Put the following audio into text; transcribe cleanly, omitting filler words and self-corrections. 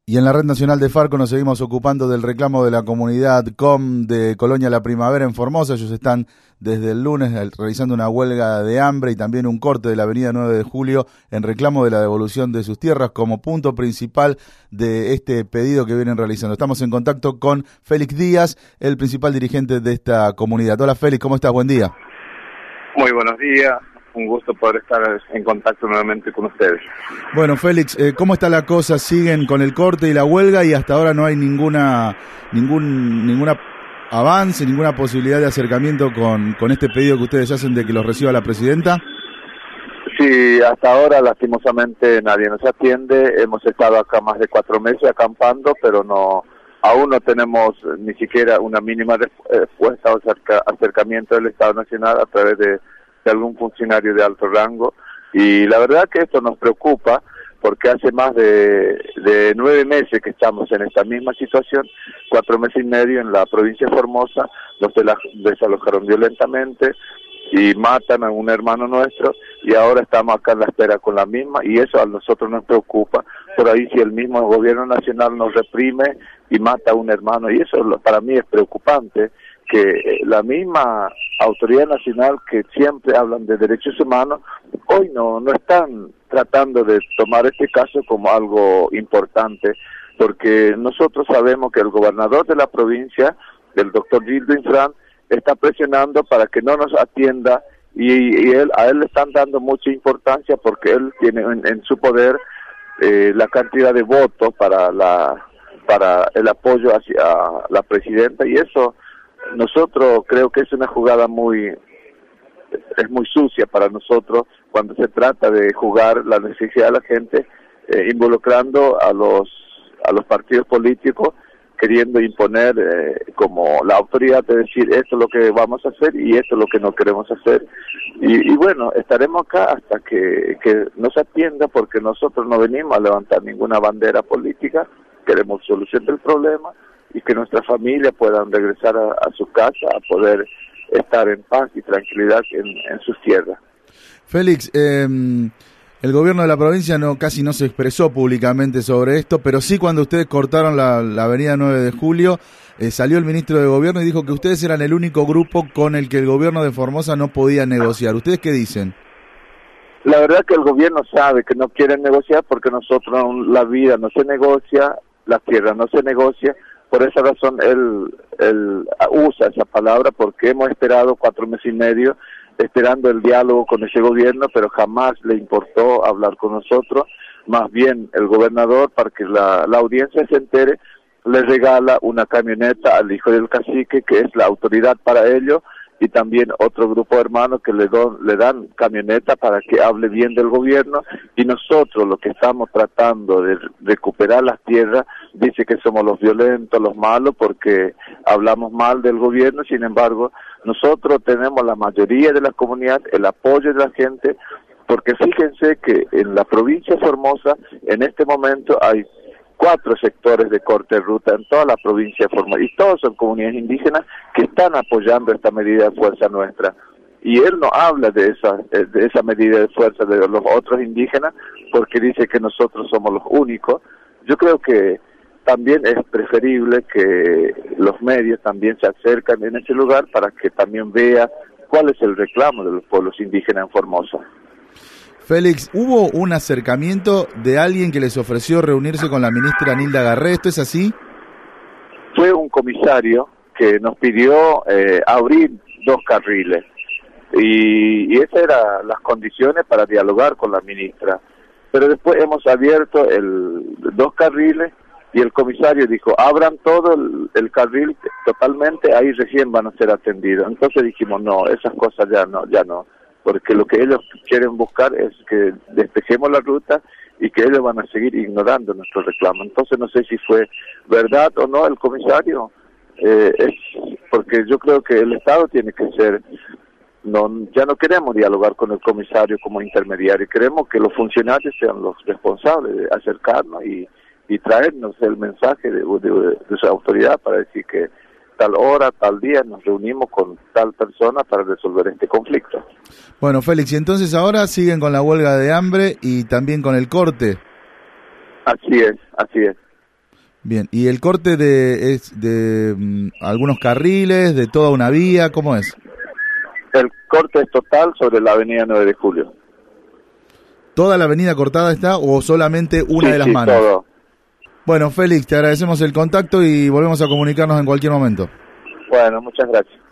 Y en la Red Nacional de Farco nos seguimos ocupando del reclamo de la comunidad COM de Colonia La Primavera en Formosa. Ellos están desde el lunes realizando una huelga de hambre y también un corte de la avenida 9 de Julio en reclamo de la devolución de sus tierras como punto principal de este pedido que vienen realizando. Estamos en contacto con Félix Díaz, el principal dirigente de esta comunidad. Hola Félix, ¿cómo estás? Buen día. Muy buenos días. Un gusto poder estar en contacto nuevamente con ustedes. Bueno, Félix, ¿cómo está la cosa? ¿Siguen con el corte y la huelga y hasta ahora no hay ningún avance, ninguna posibilidad de acercamiento con este pedido que ustedes hacen de que los reciba la presidenta? Sí, hasta ahora lastimosamente nadie nos atiende. Hemos estado acá más de 4 meses acampando, pero aún no tenemos ni siquiera una mínima respuesta o acercamiento del Estado Nacional a través de algún funcionario de alto rango, y la verdad que esto nos preocupa porque hace más de 9 meses que estamos en esta misma situación. 4 meses y medio en la provincia de Formosa, los desalojaron violentamente y matan a un hermano nuestro, y ahora estamos acá en la espera con la misma, y eso a nosotros nos preocupa. Por ahí si el mismo gobierno nacional nos reprime y mata a un hermano, y eso para mí es preocupante, que la misma autoridad nacional que siempre hablan de derechos humanos, hoy no están tratando de tomar este caso como algo importante, porque nosotros sabemos que el gobernador de la provincia, el doctor Gildo Infran, está presionando para que no nos atienda, y a él le están dando mucha importancia porque él tiene en su poder la cantidad de votos para el apoyo hacia la presidenta, y eso nosotros creo que es una jugada muy sucia para nosotros cuando se trata de jugar la necesidad de la gente, involucrando a los partidos políticos, queriendo imponer como la autoridad de decir esto es lo que vamos a hacer y esto es lo que no queremos hacer, y bueno, estaremos acá hasta que nos atienda, porque nosotros no venimos a levantar ninguna bandera política, queremos solución del problema y que nuestra familia puedan regresar a su casa, a poder estar en paz y tranquilidad en sus tierras. Félix, el gobierno de la provincia casi no se expresó públicamente sobre esto, pero sí cuando ustedes cortaron la avenida 9 de Julio, salió el ministro de Gobierno y dijo que ustedes eran el único grupo con el que el gobierno de Formosa no podía negociar. ¿Ustedes qué dicen? La verdad que el gobierno sabe que no quieren negociar, porque nosotros la vida no se negocia, la tierra no se negocia. Por esa razón él usa esa palabra, porque hemos esperado 4 meses y medio esperando el diálogo con ese gobierno, pero jamás le importó hablar con nosotros. Más bien el gobernador, para que la audiencia se entere, le regala una camioneta al hijo del cacique, que es la autoridad para ello, y también otro grupo de hermanos que le dan camioneta para que hable bien del gobierno, y nosotros lo que estamos tratando de recuperar las tierras, dice que somos los violentos, los malos, porque hablamos mal del gobierno. Sin embargo, nosotros tenemos la mayoría de la comunidad, el apoyo de la gente, porque fíjense que en la provincia de Formosa, en este momento hay 4 sectores de corte de ruta en toda la provincia de Formosa, y todos son comunidades indígenas que están apoyando esta medida de fuerza nuestra. Y él no habla de esa medida de fuerza de los otros indígenas, porque dice que nosotros somos los únicos. Yo creo que también es preferible que los medios también se acercan en ese lugar para que también vea cuál es el reclamo de los pueblos indígenas en Formosa. Félix, ¿hubo un acercamiento de alguien que les ofreció reunirse con la ministra Nilda Garré? ¿Esto es así? Fue un comisario que nos pidió abrir 2 carriles, y esas eran las condiciones para dialogar con la ministra. Pero después hemos abierto 2 carriles, y el comisario dijo, abran todo el carril totalmente, ahí recién van a ser atendidos. Entonces dijimos, no, esas cosas ya no. Porque lo que ellos quieren buscar es que despejemos la ruta y que ellos van a seguir ignorando nuestro reclamo. Entonces no sé si fue verdad o no el comisario, porque yo creo que el Estado tiene que ser, ya no queremos dialogar con el comisario como intermediario, queremos que los funcionarios sean los responsables de acercarnos y traernos el mensaje de su autoridad para decir que tal hora, tal día nos reunimos con tal persona para resolver este conflicto. Bueno, Félix, y entonces ahora siguen con la huelga de hambre y también con el corte. Así es. Bien, ¿y el corte es de algunos carriles, de toda una vía? ¿Cómo es? El corte es total sobre la avenida 9 de Julio. ¿Toda la avenida cortada está o solamente una Sí, de las sí, manos? todo. Bueno, Félix, te agradecemos el contacto y volvemos a comunicarnos en cualquier momento. Bueno, muchas gracias.